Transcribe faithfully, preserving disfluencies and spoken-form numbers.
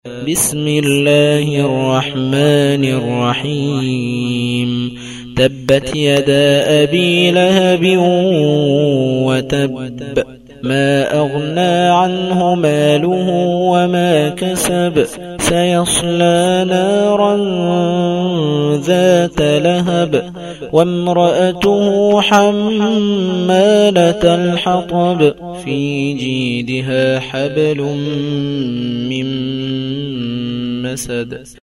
بسم الله الرحمن الرحيم تبت يدا أبي لهب وتب ما أغنى عنه ماله وما كسب سيصلى نارا ذات لهب وامرأته حمالة الحطب في جيدها حبل من مسد